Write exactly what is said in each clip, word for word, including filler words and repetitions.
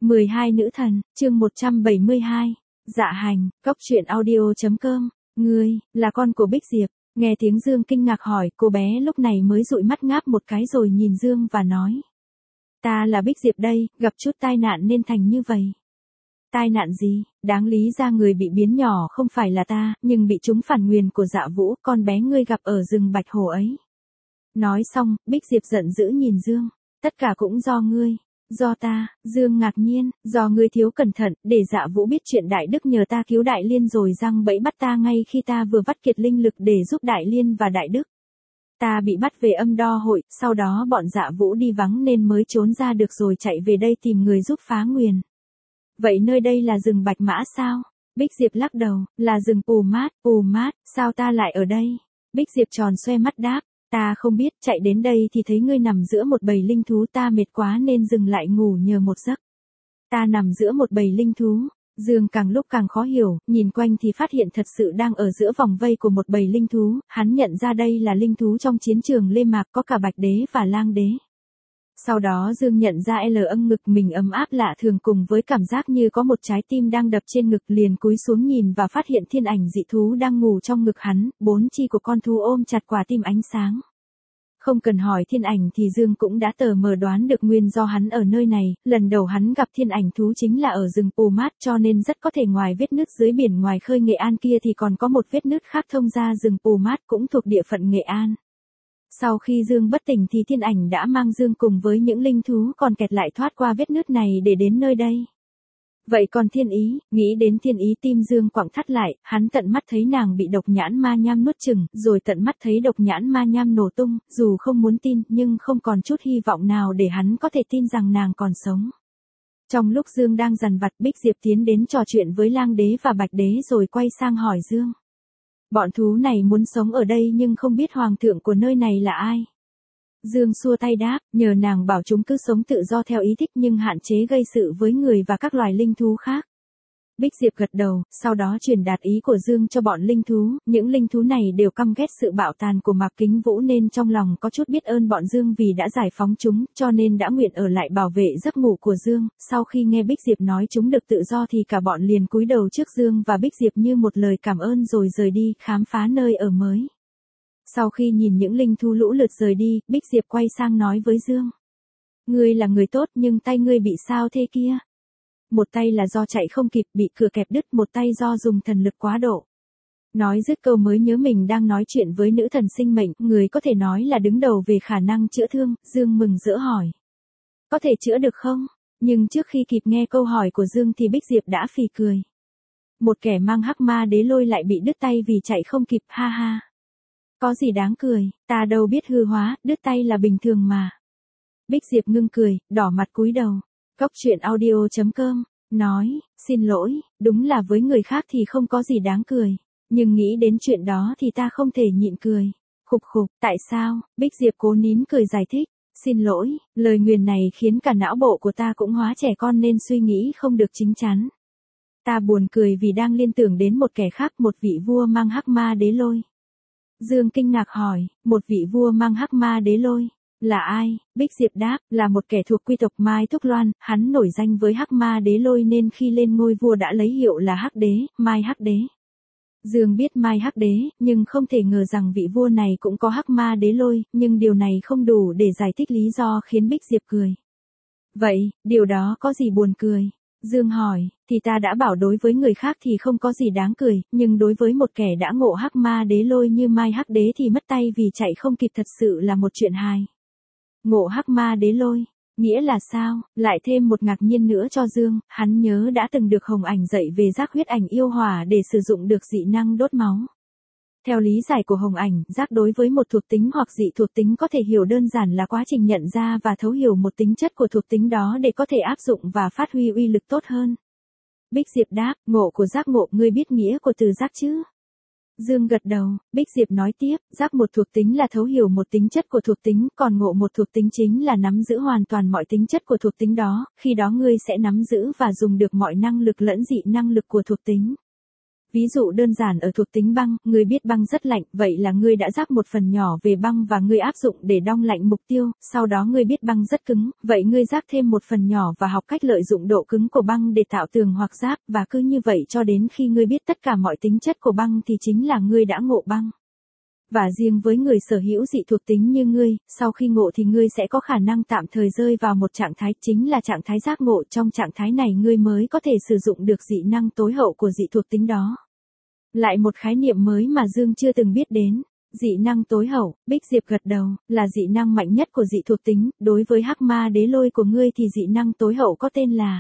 mười hai nữ thần, chương một trăm bảy mươi hai. Dạ hành, cốc truyện audio chấm com. Ngươi, là con của Bích Diệp. Nghe tiếng Dương kinh ngạc hỏi, cô bé lúc này mới dụi mắt ngáp một cái rồi nhìn Dương và nói. Ta là Bích Diệp đây, gặp chút tai nạn nên thành như vậy. Tai nạn gì? Đáng lý ra người bị biến nhỏ không phải là ta, nhưng bị trúng phản nguyền của Dạ Vũ, con bé ngươi gặp ở rừng Bạch Hồ ấy. Nói xong, Bích Diệp giận dữ nhìn Dương. Tất cả cũng do ngươi. Do ta, Dương ngạc nhiên, do ngươi thiếu cẩn thận, để Dạ Vũ biết chuyện Đại Đức nhờ ta cứu Đại Liên rồi răng bẫy bắt ta ngay khi ta vừa vắt kiệt linh lực để giúp Đại Liên và Đại Đức. Ta bị bắt về Âm Đo hội, sau đó bọn Dạ Vũ đi vắng nên mới trốn ra được rồi chạy về đây tìm người giúp phá nguyền. Vậy nơi đây là rừng Bạch Mã sao? Bích Diệp lắc đầu, là rừng Pù Mát, Pù Mát, sao ta lại ở đây? Bích Diệp tròn xoe mắt đáp. Ta không biết, chạy đến đây thì thấy ngươi nằm giữa một bầy linh thú, ta mệt quá nên dừng lại ngủ nhờ một giấc. Ta nằm giữa một bầy linh thú. Dương càng lúc càng khó hiểu, nhìn quanh thì phát hiện thật sự đang ở giữa vòng vây của một bầy linh thú, hắn nhận ra đây là linh thú trong chiến trường Lê Mạc, có cả Bạch Đế và Lang Đế. Sau đó Dương nhận ra L âng ngực mình ấm áp lạ thường cùng với cảm giác như có một trái tim đang đập trên ngực, liền cúi xuống nhìn và phát hiện thiên ảnh dị thú đang ngủ trong ngực hắn, bốn chi của con thú ôm chặt quả tim ánh sáng. Không cần hỏi thiên ảnh thì Dương cũng đã tờ mờ đoán được nguyên do hắn ở nơi này, lần đầu hắn gặp thiên ảnh thú chính là ở rừng Pù Mát, cho nên rất có thể ngoài vết nứt dưới biển ngoài khơi Nghệ An kia thì còn có một vết nứt khác thông ra rừng Pù Mát cũng thuộc địa phận Nghệ An. Sau khi Dương bất tỉnh thì thiên ảnh đã mang Dương cùng với những linh thú còn kẹt lại thoát qua vết nứt này để đến nơi đây. Vậy còn thiên ý, nghĩ đến thiên ý tim Dương quặn thắt lại, hắn tận mắt thấy nàng bị độc nhãn ma nham nuốt chửng, rồi tận mắt thấy độc nhãn ma nham nổ tung, dù không muốn tin nhưng không còn chút hy vọng nào để hắn có thể tin rằng nàng còn sống. Trong lúc Dương đang dằn vặt, Bích Diệp tiến đến trò chuyện với Lang Đế và Bạch Đế rồi quay sang hỏi Dương. Bọn thú này muốn sống ở đây nhưng không biết hoàng thượng của nơi này là ai. Dương xua tay đáp, nhờ nàng bảo chúng cứ sống tự do theo ý thích nhưng hạn chế gây sự với người và các loài linh thú khác. Bích Diệp gật đầu, sau đó truyền đạt ý của Dương cho bọn linh thú, những linh thú này đều căm ghét sự bạo tàn của Mạc Kính Vũ nên trong lòng có chút biết ơn bọn Dương vì đã giải phóng chúng, cho nên đã nguyện ở lại bảo vệ giấc ngủ của Dương. Sau khi nghe Bích Diệp nói chúng được tự do thì cả bọn liền cúi đầu trước Dương và Bích Diệp như một lời cảm ơn rồi rời đi, khám phá nơi ở mới. Sau khi nhìn những linh thú lũ lượt rời đi, Bích Diệp quay sang nói với Dương. Ngươi là người tốt nhưng tay ngươi bị sao thế kia? Một tay là do chạy không kịp bị cửa kẹp đứt, một tay do dùng thần lực quá độ. Nói dứt câu mới nhớ mình đang nói chuyện với nữ thần sinh mệnh, người có thể nói là đứng đầu về khả năng chữa thương. Dương mừng rỡ hỏi. Có thể chữa được không? Nhưng trước khi kịp nghe câu hỏi của Dương thì Bích Diệp đã phì cười. Một kẻ mang hắc ma đế lôi lại bị đứt tay vì chạy không kịp, ha ha. Có gì đáng cười, ta đâu biết hư hóa, đứt tay là bình thường mà. Bích Diệp ngưng cười, đỏ mặt cúi đầu. Cốc truyện audio chấm com, nói, xin lỗi, đúng là với người khác thì không có gì đáng cười. Nhưng nghĩ đến chuyện đó thì ta không thể nhịn cười. Khục khục, tại sao? Bích Diệp cố nín cười giải thích. Xin lỗi, lời nguyền này khiến cả não bộ của ta cũng hóa trẻ con nên suy nghĩ không được chính chắn. Ta buồn cười vì đang liên tưởng đến một kẻ khác, một vị vua mang hắc ma đế lôi. Dương kinh ngạc hỏi, một vị vua mang hắc ma đế lôi, là ai? Bích Diệp đáp, là một kẻ thuộc quy tộc Mai Thúc Loan, hắn nổi danh với hắc ma đế lôi nên khi lên ngôi vua đã lấy hiệu là hắc đế, Mai hắc đế. Dương biết Mai hắc đế, nhưng không thể ngờ rằng vị vua này cũng có hắc ma đế lôi, nhưng điều này không đủ để giải thích lý do khiến Bích Diệp cười. Vậy, điều đó có gì buồn cười? Dương hỏi, thì ta đã bảo đối với người khác thì không có gì đáng cười, nhưng đối với một kẻ đã ngộ hắc ma đế lôi như Mai hắc đế thì mất tay vì chạy không kịp thật sự là một chuyện hài. Ngộ hắc ma đế lôi, nghĩa là sao? Lại thêm một ngạc nhiên nữa cho Dương, hắn nhớ đã từng được Hồng Ảnh dạy về giác huyết ảnh yêu hỏa để sử dụng được dị năng đốt máu. Theo lý giải của Hồng Ảnh, giác đối với một thuộc tính hoặc dị thuộc tính có thể hiểu đơn giản là quá trình nhận ra và thấu hiểu một tính chất của thuộc tính đó để có thể áp dụng và phát huy uy lực tốt hơn. Bích Diệp đáp, ngộ của giác ngộ, ngươi biết nghĩa của từ giác chứ? Dương gật đầu, Bích Diệp nói tiếp, giác một thuộc tính là thấu hiểu một tính chất của thuộc tính, còn ngộ một thuộc tính chính là nắm giữ hoàn toàn mọi tính chất của thuộc tính đó, khi đó ngươi sẽ nắm giữ và dùng được mọi năng lực lẫn dị năng lực của thuộc tính. Ví dụ đơn giản ở thuộc tính băng, ngươi biết băng rất lạnh, vậy là ngươi đã ráp một phần nhỏ về băng và ngươi áp dụng để đong lạnh mục tiêu, sau đó ngươi biết băng rất cứng, vậy ngươi ráp thêm một phần nhỏ và học cách lợi dụng độ cứng của băng để tạo tường hoặc ráp, và cứ như vậy cho đến khi ngươi biết tất cả mọi tính chất của băng thì chính là ngươi đã ngộ băng. Và riêng với người sở hữu dị thuộc tính như ngươi, sau khi ngộ thì ngươi sẽ có khả năng tạm thời rơi vào một trạng thái, chính là trạng thái giác ngộ. Trong trạng thái này ngươi mới có thể sử dụng được dị năng tối hậu của dị thuộc tính đó. Lại một khái niệm mới mà Dương chưa từng biết đến. Dị năng tối hậu, Bích Diệp gật đầu, là dị năng mạnh nhất của dị thuộc tính. Đối với hắc ma đế lôi của ngươi thì dị năng tối hậu có tên là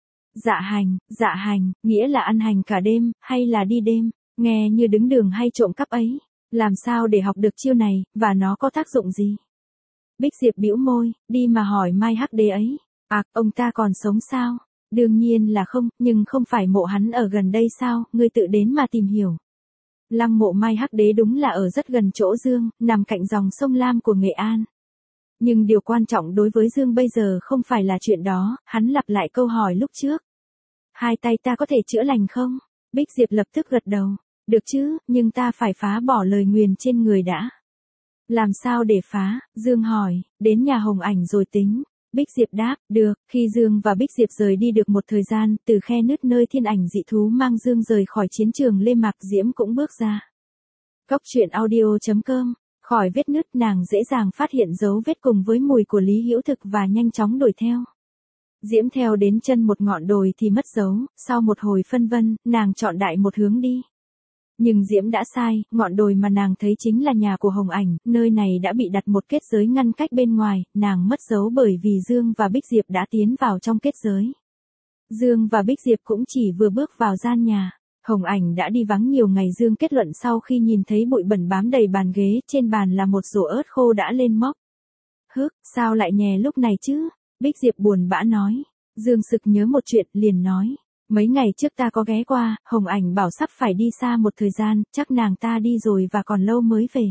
dạ hành. Dạ hành, nghĩa là ăn hành cả đêm, hay là đi đêm, nghe như đứng đường hay trộm cắp ấy. Làm sao để học được chiêu này, và nó có tác dụng gì? Bích Diệp bĩu môi, đi mà hỏi Mai Hắc Đế ấy. À, ông ta còn sống sao? Đương nhiên là không, nhưng không phải mộ hắn ở gần đây sao, ngươi tự đến mà tìm hiểu. Lăng mộ Mai Hắc Đế đúng là ở rất gần chỗ Dương, nằm cạnh dòng sông Lam của Nghệ An. Nhưng điều quan trọng đối với Dương bây giờ không phải là chuyện đó, hắn lặp lại câu hỏi lúc trước. Hai tay ta có thể chữa lành không? Bích Diệp lập tức gật đầu. Được chứ, nhưng ta phải phá bỏ lời nguyền trên người đã. Làm sao để phá? Dương hỏi, đến nhà Hồng Ảnh rồi tính. Bích Diệp đáp, được. Khi Dương và Bích Diệp rời đi được một thời gian, từ khe nứt nơi thiên ảnh dị thú mang Dương rời khỏi chiến trường Lê Mạc, Diễm cũng bước ra. Cốc truyện audio chấm com. Khỏi vết nứt, nàng dễ dàng phát hiện dấu vết cùng với mùi của Lý Hữu Thực và nhanh chóng đuổi theo. Diễm theo đến chân một ngọn đồi thì mất dấu, sau một hồi phân vân, nàng chọn đại một hướng đi. Nhưng Diễm đã sai, ngọn đồi mà nàng thấy chính là nhà của Hồng Ảnh, nơi này đã bị đặt một kết giới ngăn cách bên ngoài, nàng mất dấu bởi vì Dương và Bích Diệp đã tiến vào trong kết giới. Dương và Bích Diệp cũng chỉ vừa bước vào gian nhà. Hồng Ảnh đã đi vắng nhiều ngày. Dương kết luận sau khi nhìn thấy bụi bẩn bám đầy bàn ghế, trên bàn là một rổ ớt khô đã lên mốc. Hức, sao lại nhè lúc này chứ? Bích Diệp buồn bã nói. Dương sực nhớ một chuyện, liền nói. Mấy ngày trước ta có ghé qua, Hồng Ảnh bảo sắp phải đi xa một thời gian, chắc nàng ta đi rồi và còn lâu mới về.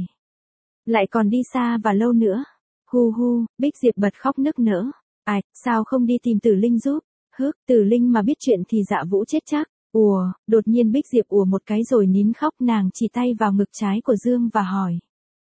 Lại còn đi xa và lâu nữa. Hu hu, Bích Diệp bật khóc nức nở. Ai, sao không đi tìm Tử Linh giúp? Hức, Tử Linh mà biết chuyện thì Dạ Vũ chết chắc. Ùa, đột nhiên Bích Diệp ùa một cái rồi nín khóc, nàng chỉ tay vào ngực trái của Dương và hỏi.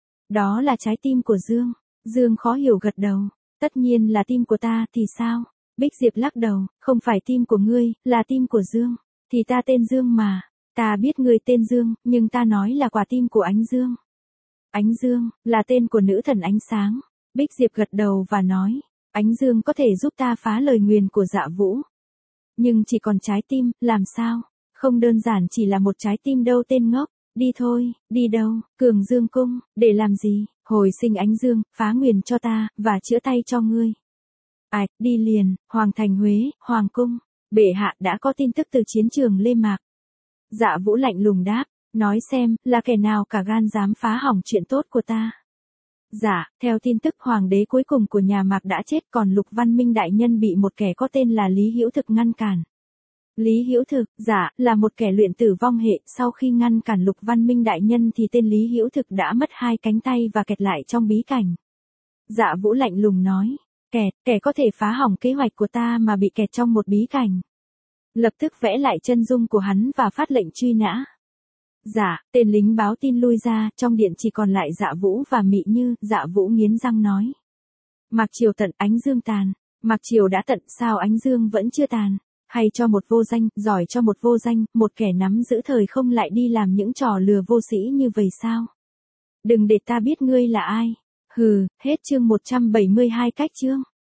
Đó là trái tim của Dương. Dương khó hiểu gật đầu. Tất nhiên là tim của ta, thì sao? Bích Diệp lắc đầu, không phải tim của ngươi, là tim của Dương. Thì ta tên Dương mà. Ta biết ngươi tên Dương, nhưng ta nói là quả tim của Ánh Dương. Ánh Dương, là tên của nữ thần ánh sáng. Bích Diệp gật đầu và nói, Ánh Dương có thể giúp ta phá lời nguyền của Dạ Vũ. Nhưng chỉ còn trái tim, làm sao? Không đơn giản chỉ là một trái tim đâu tên ngốc. Đi thôi, đi đâu? Cường Dương cung, để làm gì? Hồi sinh Ánh Dương, phá nguyền cho ta, và chữa tay cho ngươi. Ai, đi liền, Hoàng thành Huế, Hoàng cung. Bệ hạ đã có tin tức từ chiến trường Lê Mạc. Dạ Vũ lạnh lùng đáp, nói xem, là kẻ nào cả gan dám phá hỏng chuyện tốt của ta. Dạ, theo tin tức hoàng đế cuối cùng của nhà Mạc đã chết, còn Lục Văn Minh đại nhân bị một kẻ có tên là Lý Hữu Thực ngăn cản. Lý Hữu Thực, dạ, là một kẻ luyện tử vong hệ, sau khi ngăn cản Lục Văn Minh đại nhân thì tên Lý Hữu Thực đã mất hai cánh tay và kẹt lại trong bí cảnh. Dạ Vũ lạnh lùng nói. Kẹt, kẻ có thể phá hỏng kế hoạch của ta mà bị kẹt trong một bí cảnh. Lập tức vẽ lại chân dung của hắn và phát lệnh truy nã. Dạ, tên lính báo tin lui ra, trong điện chỉ còn lại Dạ Vũ và Mị Như. Dạ Vũ nghiến răng nói. Mạc Triều tận, Ánh Dương tàn. Mạc Triều đã tận, sao Ánh Dương vẫn chưa tàn? Hay cho một vô danh, giỏi cho một vô danh, một kẻ nắm giữ thời không lại đi làm những trò lừa vô sĩ như vậy sao? Đừng để ta biết ngươi là ai. Hừ, hết chương một trăm bảy mươi hai cách chương.